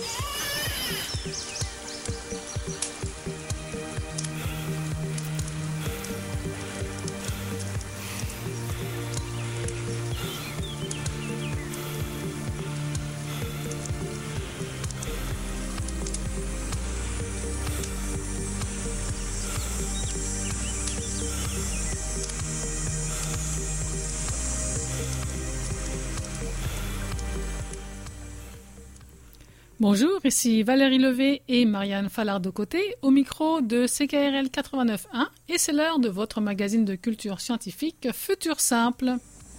Bonjour, ici Valérie Levé et Marianne Fallard-de-Côté au micro de CKRL 89.1 et c'est l'heure de votre magazine de culture scientifique Futur Simple.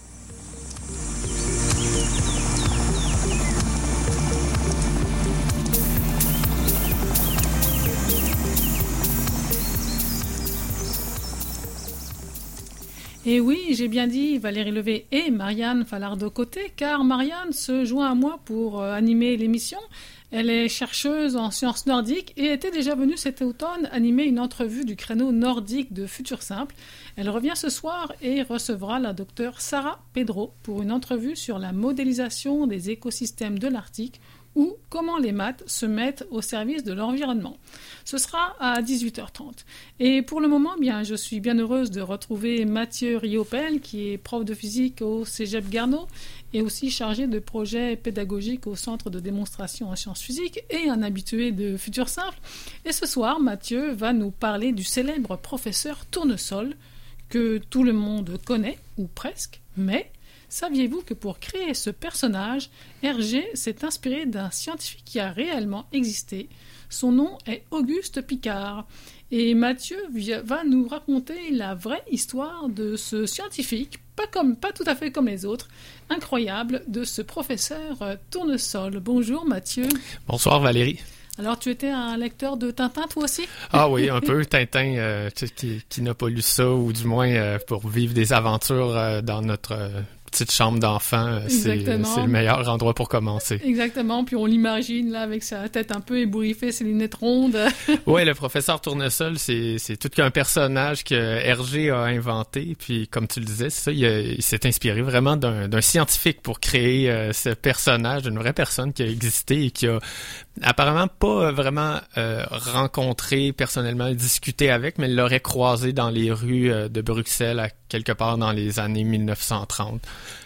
Et oui, j'ai bien dit Valérie Levé et Marianne Fallard-de-Côté, car Marianne se joint à moi pour animer l'émission. Elle est chercheuse en sciences nordiques et était déjà venue cet automne animer une entrevue du créneau nordique de Futur Simple. Elle revient ce soir et recevra la docteure Sarah Pedro pour une entrevue sur la modélisation des écosystèmes de l'Arctique ou comment les maths se mettent au service de l'environnement. Ce sera à 18h30. Et pour le moment, je suis bien heureuse de retrouver Mathieu Riopel, qui est prof de physique au Cégep Garneau et aussi chargé de projets pédagogiques au Centre de démonstration en sciences physiques et un habitué de Futur Simple. Et ce soir, Mathieu va nous parler du célèbre professeur Tournesol, que tout le monde connaît, ou presque, mais saviez-vous que pour créer ce personnage, Hergé s'est inspiré d'un scientifique qui a réellement existé? Son nom est Auguste Piccard. Et Mathieu va nous raconter la vraie histoire de ce scientifique, pas tout à fait comme les autres, incroyable, de ce professeur Tournesol. Bonjour Mathieu. Bonsoir Valérie. Alors, tu étais un lecteur de Tintin, toi aussi? Ah oui, un peu. Tintin, qui n'a pas lu ça, ou du moins pour vivre des aventures dans notre petite chambre d'enfant, c'est le meilleur endroit pour commencer. Exactement, puis on l'imagine là avec sa tête un peu ébouriffée, ses lunettes rondes. Oui, le professeur Tournesol, c'est tout qu'un personnage que Hergé a inventé, puis comme tu le disais, c'est ça, il s'est inspiré vraiment d'un scientifique pour créer ce personnage, d'une vraie personne qui a existé et qui a apparemment pas vraiment rencontré personnellement, discuté avec, mais il l'aurait croisé dans les rues de Bruxelles quelque part dans les années 1930.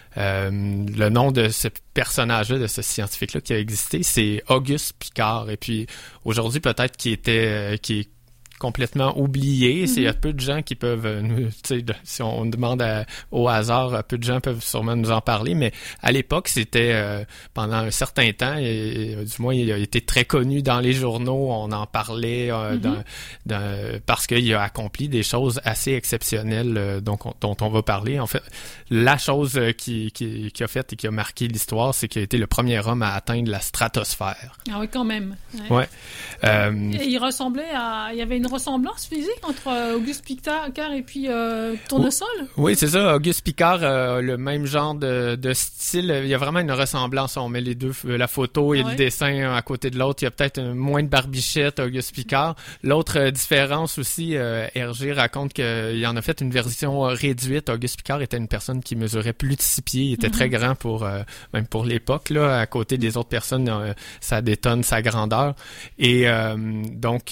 Le nom de ce personnage-là, de ce scientifique-là qui a existé, c'est Auguste Piccard. Et puis aujourd'hui, peut-être qui est complètement oublié. Il y a peu de gens qui peuvent si on demande au hasard, peu de gens peuvent sûrement nous en parler, mais à l'époque, c'était pendant un certain temps, et du moins, il a été très connu dans les journaux, on en parlait parce qu'il a accompli des choses assez exceptionnelles dont on va parler. En fait, la chose qui a fait et qui a marqué l'histoire, c'est qu'il a été le premier homme à atteindre la stratosphère. Ah oui, quand même. Ouais. Et il y avait une ressemblance physique entre Auguste Piccard et puis Tournesol? Oui, c'est ça. Auguste Piccard a le même genre de style. Il y a vraiment une ressemblance. On met les deux, la photo et le dessin à côté de l'autre. Il y a peut-être moins de barbichette, Auguste Piccard. L'autre différence aussi, Hergé raconte qu'il en a fait une version réduite. Auguste Piccard était une personne qui mesurait plus de 6 pieds. Il était très grand même pour l'époque. Là, à côté des autres personnes, ça détonne sa grandeur. Et donc...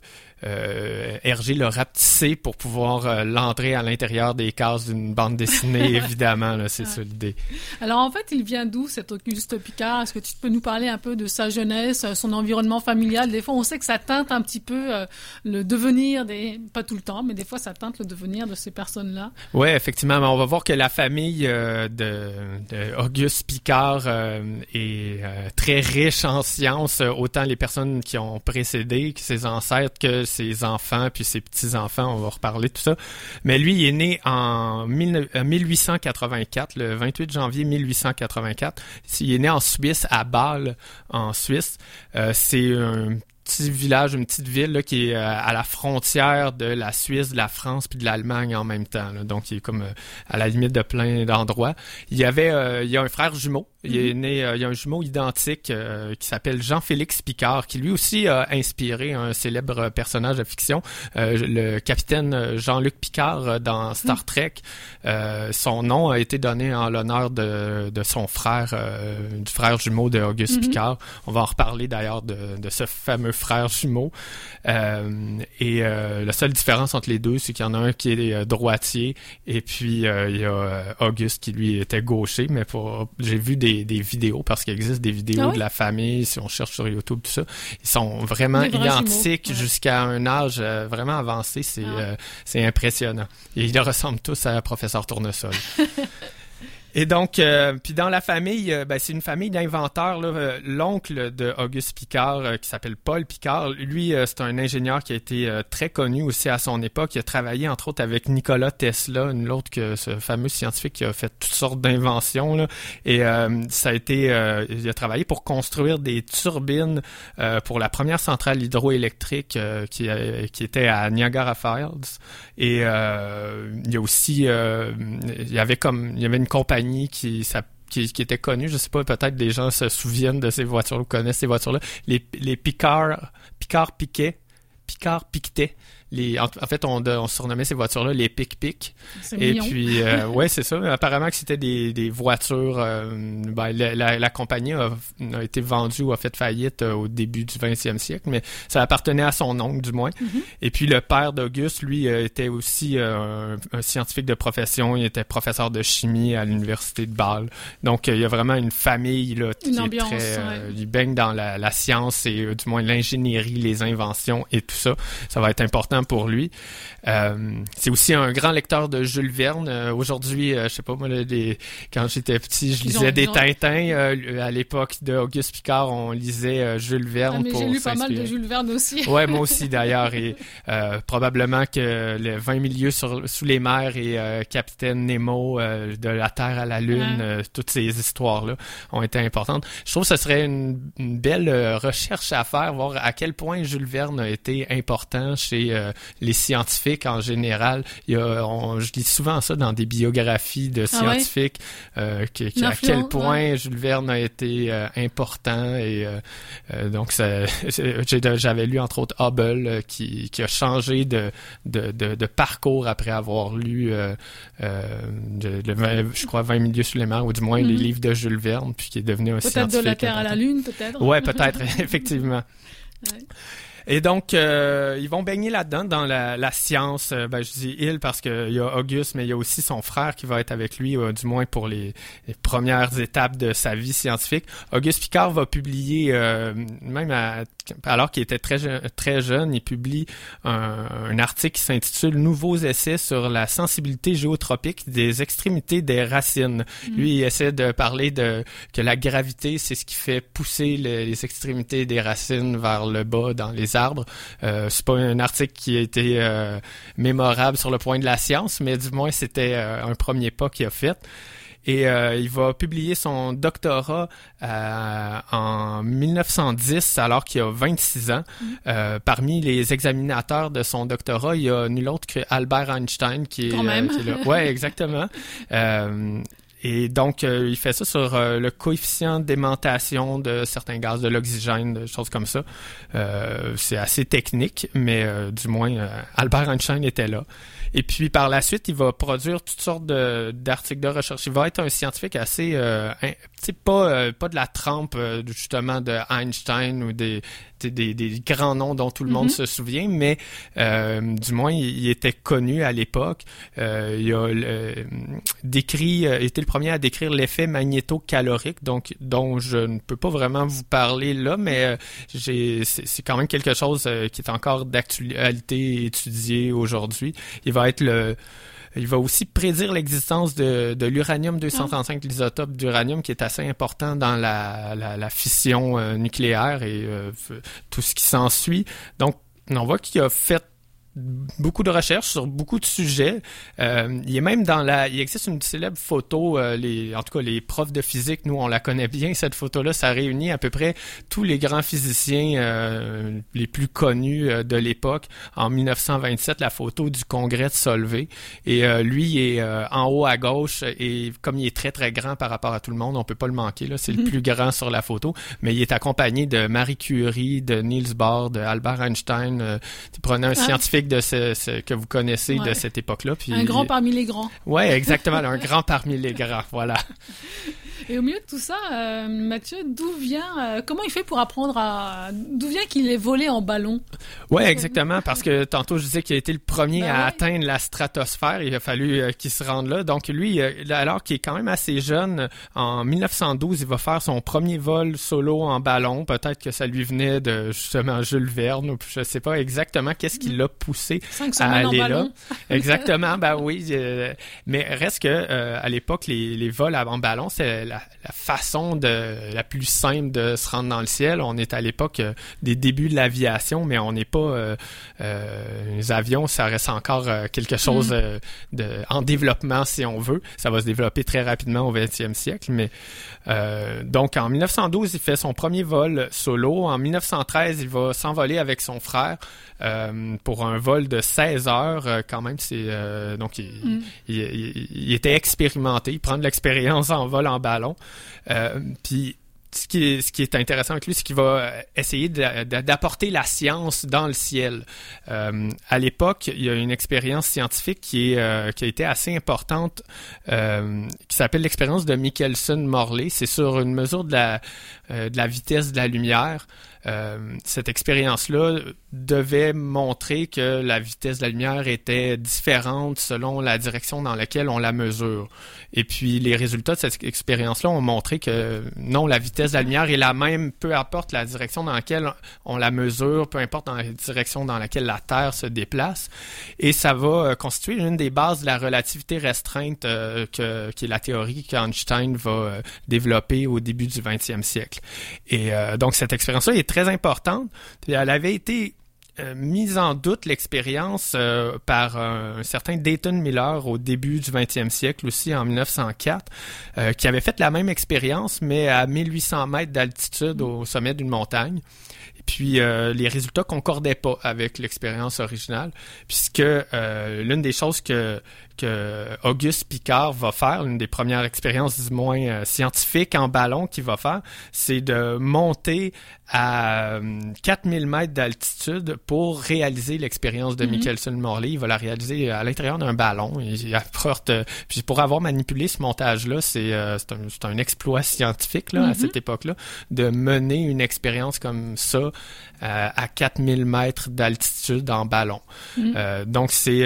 Hergé l'a rapetissé pour pouvoir l'entrer à l'intérieur des cases d'une bande dessinée, évidemment, là, c'est ça l'idée. Alors en fait, il vient d'où cet Auguste Piccard? Est-ce que tu peux nous parler un peu de sa jeunesse, son environnement familial? Des fois, on sait que ça teinte un petit peu le devenir pas tout le temps, mais des fois, ça teinte le devenir de ces personnes-là. Oui, effectivement, mais on va voir que la famille de Auguste Piccard est très riche en sciences, autant les personnes qui ont précédé, que ses ancêtres, que ses enfants, puis ses petits-enfants, on va reparler de tout ça. Mais lui, il est né en 1884, le 28 janvier 1884. Il est né en Suisse, à Bâle, en Suisse. C'est un petit village, une petite ville là, qui est à la frontière de la Suisse, de la France puis de l'Allemagne en même temps. Là. Donc, il est comme à la limite de plein d'endroits. Il y a un frère jumeau. Il est né, il y a un jumeau identique qui s'appelle Jean-Félix Picard, qui lui aussi a inspiré un célèbre personnage de fiction, le capitaine Jean-Luc Picard dans Star Trek. Son nom a été donné en l'honneur de son frère, du frère jumeau de Auguste Picard. On va en reparler d'ailleurs de ce fameux frère jumeau. La seule différence entre les deux, c'est qu'il y en a un qui est droitier et puis il y a Auguste qui lui était gaucher, mais j'ai vu des vidéos, parce qu'il existe des vidéos de la famille, si on cherche sur YouTube, tout ça. Ils sont vraiment identiques jusqu'à un âge vraiment avancé. C'est impressionnant. Et ils ressemblent tous à Professeur Tournesol. Et donc, puis dans la famille, c'est une famille d'inventeurs. Là, l'oncle de Auguste Picard, qui s'appelle Paul Picard, lui, c'est un ingénieur qui a été très connu aussi à son époque. Il a travaillé, entre autres, avec Nikola Tesla, ce fameux scientifique qui a fait toutes sortes d'inventions. Là. Et il a travaillé pour construire des turbines pour la première centrale hydroélectrique qui était à Niagara Falls. Et il y a aussi, il y avait une compagnie qui était connue, je sais pas, peut-être des gens se souviennent de ces voitures-là, ou connaissent ces voitures-là, les Picard-Piquet. En fait, on surnommait ces voitures-là les Pic-Pic. Et mignon. Puis, ouais, c'est ça. Apparemment que c'était des voitures. La compagnie a été vendue ou a fait faillite au début du 20e siècle, mais ça appartenait à son oncle, du moins. Mm-hmm. Et puis, le père d'Auguste, lui, était aussi un scientifique de profession. Il était professeur de chimie à l'université de Bâle. Donc, il y a vraiment une famille là, qui est très... Il baigne dans la science et du moins l'ingénierie, les inventions et tout ça. Ça va être important pour lui. C'est aussi un grand lecteur de Jules Verne. Aujourd'hui, je sais pas moi, quand j'étais petit, je lisais des Tintins. À l'époque d'Auguste Picard, on lisait Jules Verne pour j'ai lu s'inspirer. Pas mal de Jules Verne aussi. Ouais, moi aussi d'ailleurs. Et probablement que les 20 milieux sous les mers et Capitaine Nemo, de la Terre à la Lune, toutes ces histoires-là ont été importantes. Je trouve que ce serait une belle recherche à faire, voir à quel point Jules Verne a été important chez les scientifiques en général. Je lis souvent ça dans des biographies de scientifiques, à quel point Jules Verne a été important. Et donc, j'avais lu entre autres Hubble qui a changé de parcours après avoir lu, je crois, 20 milieux sous les mers, ou du moins les livres de Jules Verne, puis qui est devenu un scientifique. Peut-être de la Terre à la Lune, peut-être. Ouais, peut-être, effectivement. Ouais. Et donc, ils vont baigner là-dedans, dans la science. Je dis il parce qu'il y a Auguste, mais il y a aussi son frère qui va être avec lui, du moins pour les premières étapes de sa vie scientifique. Auguste Picard va publier, alors qu'il était très jeune, il publie un article qui s'intitule « Nouveaux essais sur la sensibilité géotropique des extrémités des racines ». Lui, il essaie de parler que la gravité, c'est ce qui fait pousser les extrémités des racines vers le bas dans les arbres. C'est pas un article qui a été mémorable sur le point de la science, mais du moins c'était un premier pas qu'il a fait. Et il va publier son doctorat en 1910, alors qu'il a 26 ans. Parmi les examinateurs de son doctorat, il y a nul autre que Albert Einstein qui est là. Ouais, exactement. Et donc, il fait ça sur le coefficient d'aimantation de certains gaz, de l'oxygène, des choses comme ça. C'est assez technique, mais du moins, Albert Einstein était là. Et puis, par la suite, il va produire toutes sortes d'articles de recherche. Il va être un scientifique assez... pas de la trempe, justement, de Einstein ou des grands noms dont tout le monde se souvient, mais du moins, il était connu à l'époque. Il a été le premier à décrire l'effet magnéto-calorique, dont je ne peux pas vraiment vous parler là, mais c'est quand même quelque chose qui est encore d'actualité étudié aujourd'hui. Il va aussi prédire l'existence de l'uranium-235, l'isotope d'uranium, qui est assez important dans la fission nucléaire et tout ce qui s'ensuit. Donc, on voit qu'il a fait beaucoup de recherches sur beaucoup de sujets. Il est même il existe une célèbre photo, en tout cas les profs de physique, nous on la connaît bien, cette photo-là, ça réunit à peu près tous les grands physiciens les plus connus de l'époque. En 1927, la photo du congrès de Solvay. Et lui, il est en haut à gauche, et comme il est très très grand par rapport à tout le monde, on peut pas le manquer, là, c'est le plus grand sur la photo, mais il est accompagné de Marie Curie, de Niels Bohr, de Albert Einstein. Prenez un scientifique de ce que vous connaissez de cette époque-là. Puis, un grand parmi les grands. Oui, exactement, un grand parmi les grands, voilà. Et au milieu de tout ça, Mathieu, comment il fait pour apprendre d'où vient qu'il est volé en ballon? Oui, exactement, parce que tantôt je disais qu'il a été le premier à atteindre la stratosphère, il a fallu qu'il se rende là. Donc lui, alors qu'il est quand même assez jeune, en 1912, il va faire son premier vol solo en ballon. Peut-être que ça lui venait de justement Jules Verne, ou je sais pas exactement qu'est-ce qui l'a poussé à aller là. Exactement, oui. Mais reste que à l'époque, les vols en ballon, c'est la façon la plus simple de se rendre dans le ciel. On est à l'époque des débuts de l'aviation, mais on n'est pas les avions, ça reste encore quelque chose en développement, si on veut. Ça va se développer très rapidement au 20e siècle, mais donc en 1912, il fait son premier vol solo. En 1913, il va s'envoler avec son frère pour un vol de 16 heures. Quand même, donc il était expérimenté. Il prend de l'expérience en vol en ballon. Puis ce qui est intéressant avec lui, c'est qu'il va essayer d'apporter la science dans le ciel. À l'époque, il y a une expérience scientifique qui a été assez importante, qui s'appelle l'expérience de Michelson-Morley. C'est sur une mesure de la vitesse de la lumière. Cette expérience-là devait montrer que la vitesse de la lumière était différente selon la direction dans laquelle on la mesure. Et puis, les résultats de cette expérience-là ont montré que non, la vitesse de la lumière est la même, peu importe la direction dans laquelle on la mesure, peu importe dans la direction dans laquelle la Terre se déplace. Et ça va constituer une des bases de la relativité restreinte qui est la théorie qu'Einstein va développer au début du 20e siècle. Et donc, cette expérience-là est très importante. Puis elle avait été mise en doute, l'expérience, par un certain Dayton Miller au début du 20e siècle, aussi en 1904, qui avait fait la même expérience, mais à 1800 mètres d'altitude au sommet d'une montagne. Et puis, les résultats concordaient pas avec l'expérience originale, puisque l'une des choses que Auguste Piccard va faire, l'une des premières expériences du moins scientifiques en ballon qu'il va faire, c'est de monter à 4000 mètres d'altitude pour réaliser l'expérience de Michelson-Morley. Il va la réaliser à l'intérieur d'un ballon. Puis pour avoir manipulé ce montage-là, c'est un exploit scientifique là, à cette époque-là, de mener une expérience comme ça à 4000 mètres d'altitude en ballon. Donc c'est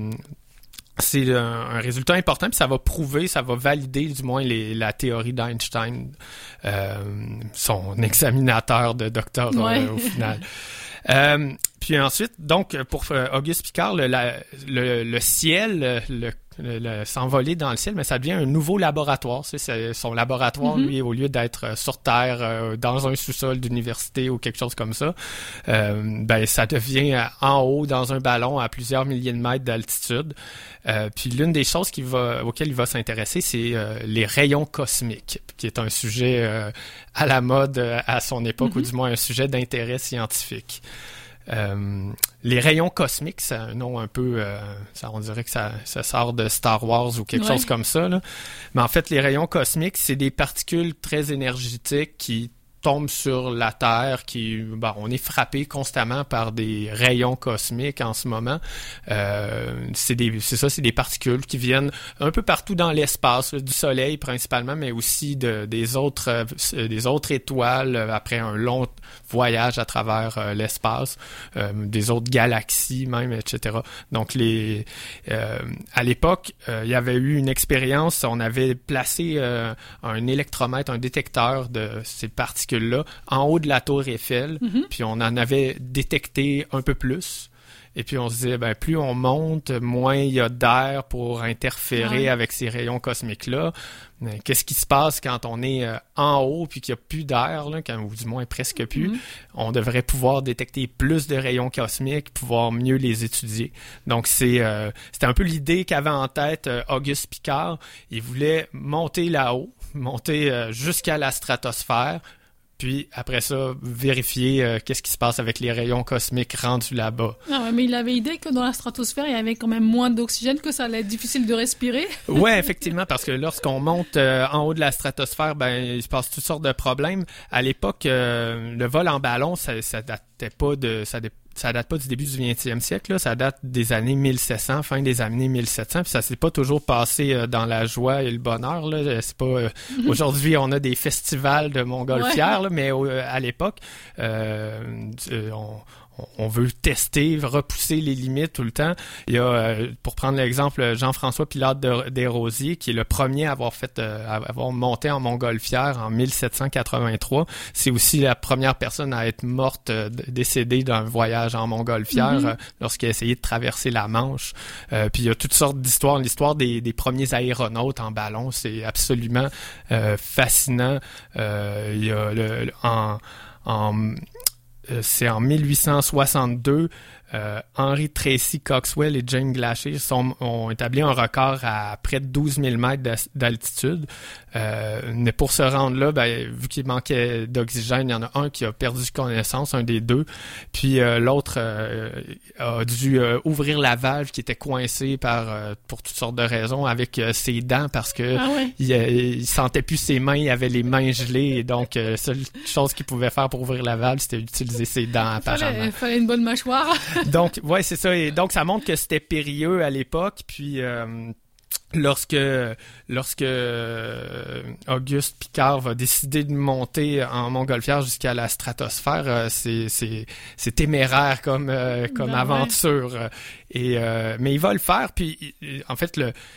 un résultat important, puis ça va valider du moins la théorie d'Einstein, son examinateur de doctorat au final. Puis ensuite, donc pour Auguste Piccard, le ciel, s'envoler dans le ciel, mais ça devient un nouveau laboratoire. C'est son laboratoire, lui, au lieu d'être sur Terre, dans un sous-sol d'université ou quelque chose comme ça, ça devient en haut, dans un ballon à plusieurs milliers de mètres d'altitude. Puis l'une des choses auxquelles il va s'intéresser, c'est les rayons cosmiques, qui est un sujet à la mode à son époque, ou du moins un sujet d'intérêt scientifique. Les rayons cosmiques, c'est un nom un peu, on dirait que ça sort de Star Wars ou quelque chose comme ça, là. Mais en fait, les rayons cosmiques, c'est des particules très énergétiques qui tombent sur la Terre, on est frappé constamment par des rayons cosmiques en ce moment. C'est des particules qui viennent un peu partout dans l'espace, du Soleil principalement, mais aussi des autres étoiles après un long voyage à travers l'espace, des autres galaxies même, etc. Donc à l'époque, il y avait eu une expérience, on avait placé un électromètre, un détecteur de ces particules-là en haut de la tour Eiffel, puis on en avait détecté un peu plus. Et puis on se disait, ben plus on monte, moins il y a d'air pour interférer avec ces rayons cosmiques-là. Mais qu'est-ce qui se passe quand on est en haut puis qu'il n'y a plus d'air, là, ou du moins presque plus? On devrait pouvoir détecter plus de rayons cosmiques, pouvoir mieux les étudier. Donc c'était un peu l'idée qu'avait en tête Auguste Piccard. Il voulait monter là-haut, monter jusqu'à la stratosphère, puis après ça, vérifier qu'est-ce qui se passe avec les rayons cosmiques rendus là-bas. Ah ouais, mais il avait idée que dans la stratosphère, il y avait quand même moins d'oxygène, que ça allait être difficile de respirer. Ouais, effectivement, parce que lorsqu'on monte en haut de la stratosphère, ben il se passe toutes sortes de problèmes. À l'époque, le vol en ballon, ça date pas du début du 20e siècle, là. Ça date des années 1700, fin des années 1700, puis ça s'est pas toujours passé dans la joie et le bonheur, là. C'est pas aujourd'hui on a des festivals de montgolfières, là, mais à l'époque on veut tester, repousser les limites tout le temps. Il y a, pour prendre l'exemple, Jean-François Pilote Desrosiers, qui est le premier à avoir monté en montgolfière en 1783. C'est aussi la première personne à être morte, décédée d'un voyage en montgolfière lorsqu'il a essayé de traverser la Manche. Puis il y a toutes sortes d'histoires. L'histoire des premiers aéronautes en ballon, c'est absolument fascinant. Il y a c'est en 1862, Henry Tracy Coxwell et James Glacher ont établi un record à près de 12 000 mètres d'altitude. Mais pour se rendre là, vu qu'il manquait d'oxygène, il y en a un qui a perdu connaissance, un des deux. Puis l'autre a dû ouvrir la valve qui était coincée pour toutes sortes de raisons avec ses dents parce que il sentait plus ses mains, il avait les mains gelées. Et donc, la seule chose qu'il pouvait faire pour ouvrir la valve, c'était utiliser ses dents apparemment. Il fallait une bonne mâchoire. Donc, ouais, c'est ça. Et donc, ça montre que c'était périlleux à l'époque. Puis, lorsque Auguste Piccard va décider de monter en montgolfière jusqu'à la stratosphère, c'est téméraire comme aventure. Ouais. Mais il va le faire. Puis, en fait,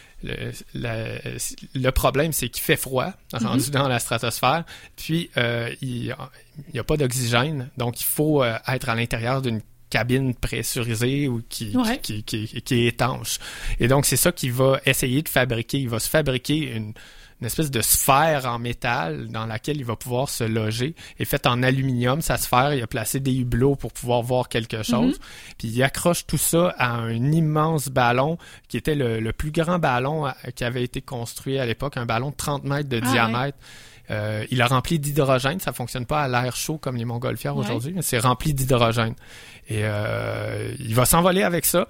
le problème, c'est qu'il fait froid, rendu dans la stratosphère, puis il n'y a pas d'oxygène, donc il faut être à l'intérieur d'une cabine pressurisée ou qui est étanche. Et donc, c'est ça qu'il va essayer de fabriquer. Il va se fabriquer une espèce de sphère en métal dans laquelle il va pouvoir se loger. Et faite en aluminium, sa sphère, il a placé des hublots pour pouvoir voir quelque chose. Puis il accroche tout ça à un immense ballon qui était le plus grand ballon qui avait été construit à l'époque, un ballon de 30 mètres de diamètre. Il a rempli d'hydrogène, ça fonctionne pas à l'air chaud comme les montgolfières aujourd'hui, mais c'est rempli d'hydrogène. Et il va s'envoler avec ça.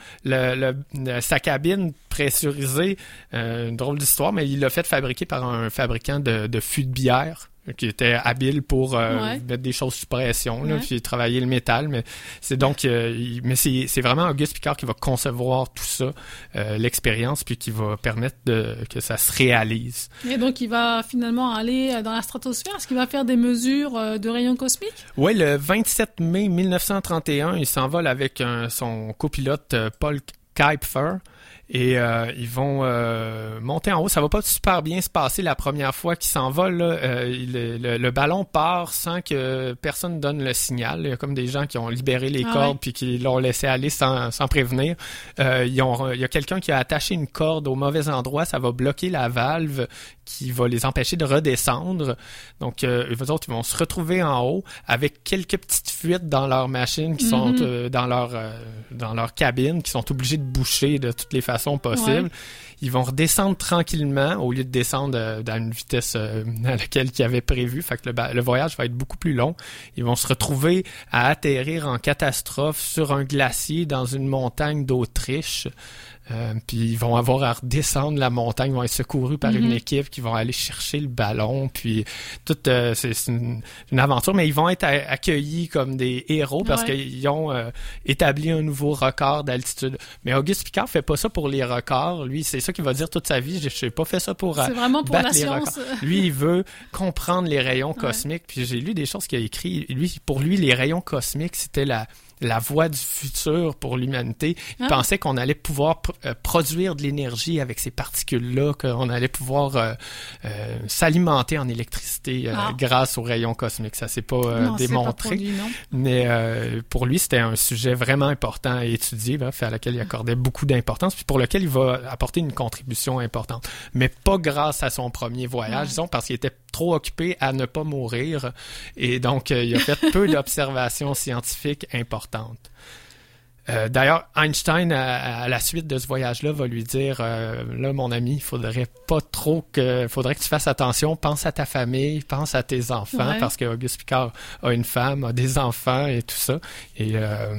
Sa cabine pressurisée, une drôle d'histoire, mais il l'a fait fabriquer par un fabricant de fûts de bière qui était habile pour mettre des choses sous pression, là, puis travailler le métal. Mais c'est donc, c'est vraiment Auguste Piccard qui va concevoir tout ça, l'expérience, puis qui va permettre que ça se réalise. Et donc, il va finalement aller dans la stratosphère. Est-ce qu'il va faire des mesures de rayons cosmiques? Oui, le 27 mai 1931, il s'envole avec son copilote Paul Kuiper. Et ils vont monter en haut. Ça va pas super bien se passer la première fois qu'ils s'envolent. Le ballon part sans que personne donne le signal. Il y a comme des gens qui ont libéré les cordes puis qui l'ont laissé aller sans prévenir. Il y a quelqu'un qui a attaché une corde au mauvais endroit. Ça va bloquer la valve qui va les empêcher de redescendre. Donc, eux autres, ils vont se retrouver en haut avec quelques petites fuites dans leur machine qui sont dans leur cabine, qui sont obligés de boucher de toutes les façons possibles. Ils vont redescendre tranquillement au lieu de descendre dans une vitesse à laquelle ils avaient prévu. Fait que le voyage va être beaucoup plus long. Ils vont se retrouver à atterrir en catastrophe sur un glacier dans une montagne d'Autriche. Puis ils vont avoir à redescendre la montagne, ils vont être secourus par une équipe qui vont aller chercher le ballon, puis c'est une aventure, mais ils vont être accueillis comme des héros parce qu'ils ont établi un nouveau record d'altitude. Mais Auguste Piccard fait pas ça pour les records, lui c'est ça qu'il va dire toute sa vie, j'ai pas fait ça pour c'est vraiment pour battre la les science. records. Lui il veut comprendre les rayons cosmiques, puis j'ai lu des choses qu'il a écrit, pour lui les rayons cosmiques c'était la voie du futur pour l'humanité. Il pensait qu'on allait pouvoir produire de l'énergie avec ces particules-là, qu'on allait pouvoir s'alimenter en électricité grâce aux rayons cosmiques. Ça s'est pas démontré, pas lui, mais pour lui, c'était un sujet vraiment important à étudier, à laquelle il accordait beaucoup d'importance, puis pour lequel il va apporter une contribution importante. Mais pas grâce à son premier voyage, disons, parce qu'il était trop occupé à ne pas mourir, et donc il a fait peu d'observations scientifiques importantes. D'ailleurs, Einstein, à la suite de ce voyage-là, va lui dire là, mon ami, faudrait que tu fasses attention, pense à ta famille, pense à tes enfants, parce que Auguste Piccard a une femme, a des enfants et tout ça. Et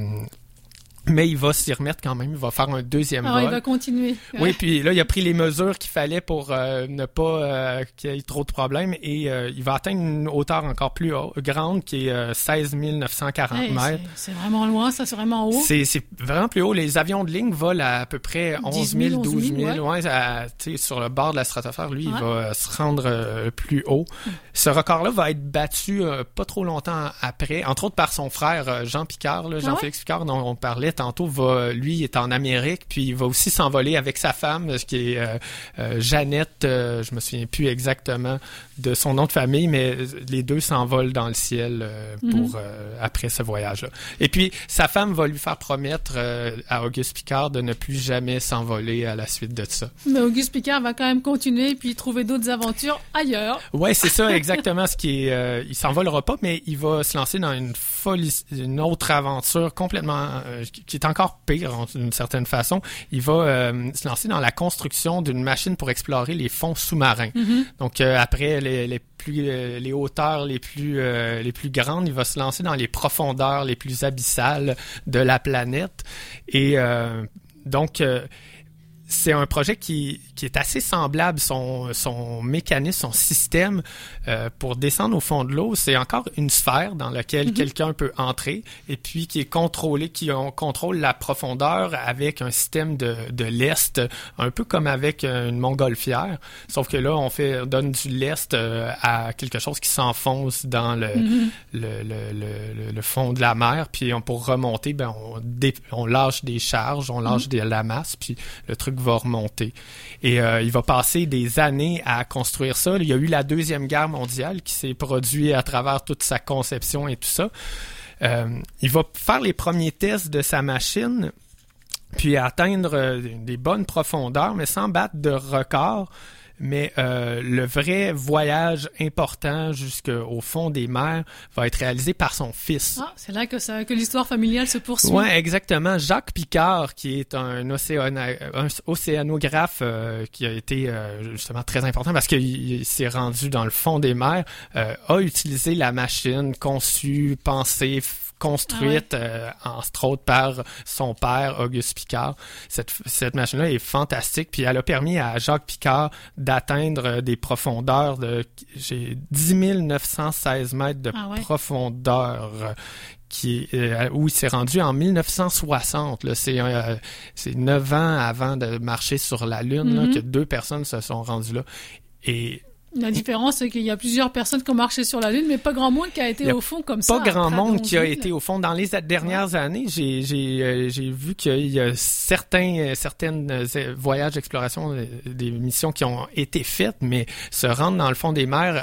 mais il va s'y remettre quand même, il va faire un deuxième vol. Il va continuer. Oui, puis là, il a pris les mesures qu'il fallait pour ne pas qu'il y ait trop de problèmes, et il va atteindre une hauteur encore plus grande, qui est 16 940 mètres. C'est vraiment loin, ça, c'est vraiment haut. C'est vraiment plus haut. Les avions de ligne volent à peu près 11 000, 12 000. Sur le bord de la stratosphère, lui, il va se rendre plus haut. Ce record-là va être battu pas trop longtemps après, entre autres par son frère Jean Piccard, Jean-Félix Piccard, dont on parlait tantôt. Lui est en Amérique, puis il va aussi s'envoler avec sa femme, qui est Jeannette, je me souviens plus exactement de son nom de famille, mais les deux s'envolent dans le ciel pour après ce voyage-là. Et puis, sa femme va lui faire promettre à Auguste Piccard de ne plus jamais s'envoler à la suite de ça. Mais Auguste Piccard va quand même continuer, puis trouver d'autres aventures ailleurs. Ouais, c'est ça exactement ce qui est... il s'envolera pas, mais il va se lancer dans une autre aventure complètement... qui est encore pire, d'une certaine façon. Il va se lancer dans la construction d'une machine pour explorer les fonds sous-marins. Donc, après les hauteurs les plus grandes, il va se lancer dans les profondeurs les plus abyssales de la planète. Et donc... c'est un projet qui est assez semblable, son mécanisme, son système pour descendre au fond de l'eau. C'est encore une sphère dans laquelle quelqu'un peut entrer et puis qui est contrôlé, contrôle la profondeur avec un système de lest, un peu comme avec une montgolfière. Sauf que là, on donne du lest à quelque chose qui s'enfonce dans le fond de la mer. Puis pour remonter, on lâche des charges, on lâche de la masse, puis le truc va remonter. Et il va passer des années à construire ça. Il y a eu la Deuxième Guerre mondiale qui s'est produite à travers toute sa conception et tout ça. Il va faire les premiers tests de sa machine, puis atteindre des bonnes profondeurs, mais sans battre de record. Mais le vrai voyage important jusqu'au fond des mers va être réalisé par son fils. Ah, c'est là que l'histoire familiale se poursuit. Oui, exactement. Jacques Piccard, qui est un océanographe qui a été justement très important parce qu'il s'est rendu dans le fond des mers, a utilisé la machine conçue, pensée, construite entre autres par son père Auguste Piccard. Cette machine-là est fantastique, puis elle a permis à Jacques Piccard d'atteindre des profondeurs de 10 916 mètres de profondeur où il s'est rendu en 1960. Là. C'est 9 ans avant de marcher sur la Lune là, que 2 personnes se sont rendues là. Et la différence, c'est qu'il y a plusieurs personnes qui ont marché sur la Lune, mais pas grand monde qui a été au fond comme ça. Pas grand monde qui a été au fond. Dans les dernières années, j'ai vu qu'il y a certaines voyages d'exploration, des missions qui ont été faites, mais se rendre dans le fond des mers,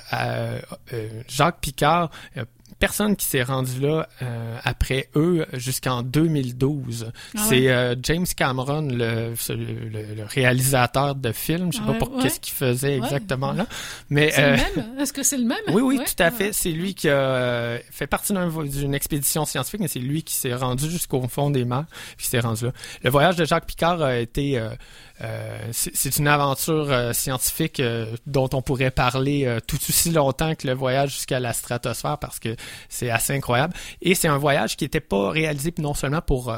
Jacques Piccard, personne qui s'est rendu là après eux jusqu'en 2012. C'est James Cameron, le réalisateur de films. Je sais pas qu'est-ce qu'il faisait exactement là. Mais c'est le même? Est-ce que c'est le même? Oui, tout à fait. C'est lui qui a fait partie d'une expédition scientifique, mais c'est lui qui s'est rendu jusqu'au fond des mers, qui s'est rendu là. Le voyage de Jacques Piccard a été c'est une aventure scientifique dont on pourrait parler tout aussi longtemps que le voyage jusqu'à la stratosphère parce que c'est assez incroyable. Et c'est un voyage qui n'était pas réalisé non seulement pour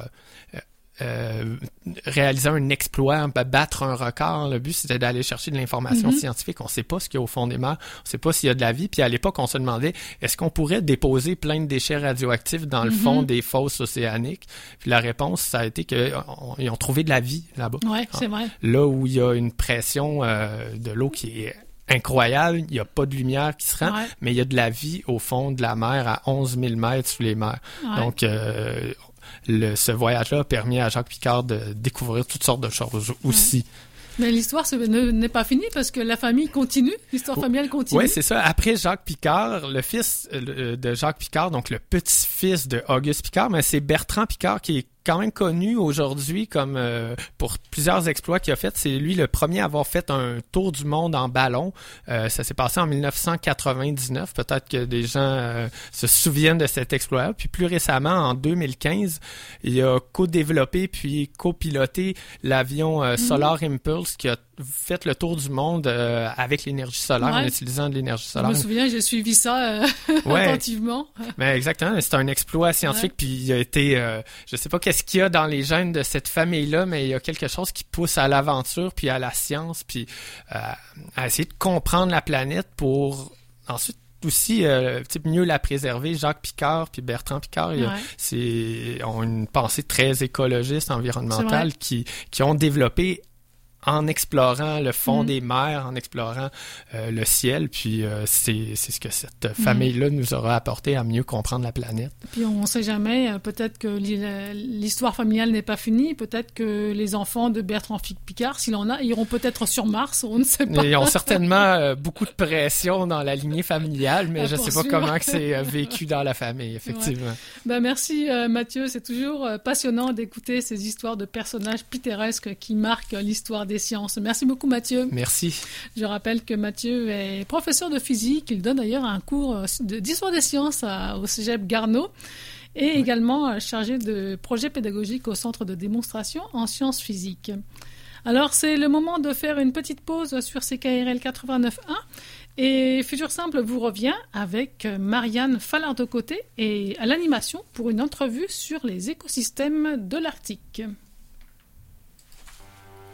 réaliser un exploit, battre un record. Le but, c'était d'aller chercher de l'information scientifique. On ne sait pas ce qu'il y a au fond des mers. On ne sait pas s'il y a de la vie. Puis à l'époque, on se demandait, est-ce qu'on pourrait déposer plein de déchets radioactifs dans le fond des fosses océaniques? Puis la réponse, ça a été qu'ils ont trouvé de la vie là-bas. Oui, c'est vrai. Là où il y a une pression de l'eau qui est incroyable, il n'y a pas de lumière qui se rend, mais il y a de la vie au fond de la mer à 11 000 mètres sous les mers. Ouais. Donc, ce voyage-là a permis à Jacques Picard de découvrir toutes sortes de choses aussi. Mais l'histoire n'est pas finie parce que la famille continue, l'histoire familiale continue. Oui, c'est ça. Après Jacques Picard, le fils de Jacques Picard, donc le petit-fils de Auguste Picard, mais c'est Bertrand Picard qui est quand même connu aujourd'hui comme pour plusieurs exploits qu'il a fait. C'est lui le premier à avoir fait un tour du monde en ballon. Ça s'est passé en 1999. Peut-être que des gens se souviennent de cet exploit. Puis plus récemment, en 2015, il a co-développé puis copiloté l'avion Solar Impulse qui a fait le tour du monde avec l'énergie solaire, en utilisant de l'énergie solaire. Je me souviens, j'ai suivi ça attentivement. Mais exactement, c'est un exploit scientifique, puis il a été, je sais pas qu'est-ce qu'il y a dans les gènes de cette famille-là, mais il y a quelque chose qui pousse à l'aventure, puis à la science, puis à essayer de comprendre la planète pour ensuite aussi mieux la préserver. Jacques Picard puis Bertrand Picard ont une pensée très écologiste, environnementale, qui ont développé en explorant le fond des mers, en explorant le ciel, puis c'est ce que cette famille-là nous aura apporté à mieux comprendre la planète. Puis on ne sait jamais, peut-être que l'histoire familiale n'est pas finie, peut-être que les enfants de Bertrand Picard, s'il en a, iront peut-être sur Mars, on ne sait pas. Ils ont certainement beaucoup de pression dans la lignée familiale, mais je ne sais pas comment que c'est vécu dans la famille, effectivement. Ouais. Merci Mathieu, c'est toujours passionnant d'écouter ces histoires de personnages pittoresques qui marquent l'histoire des sciences. Merci beaucoup Mathieu. Merci. Je rappelle que Mathieu est professeur de physique. Il donne d'ailleurs un cours d'histoire des sciences au Cégep Garneau et également chargé de projets pédagogiques au centre de démonstration en sciences physiques. Alors c'est le moment de faire une petite pause sur CKRL 89.1 et Futur Simple vous revient avec Marianne Falardeau-Côté et à l'animation pour une entrevue sur les écosystèmes de l'Arctique.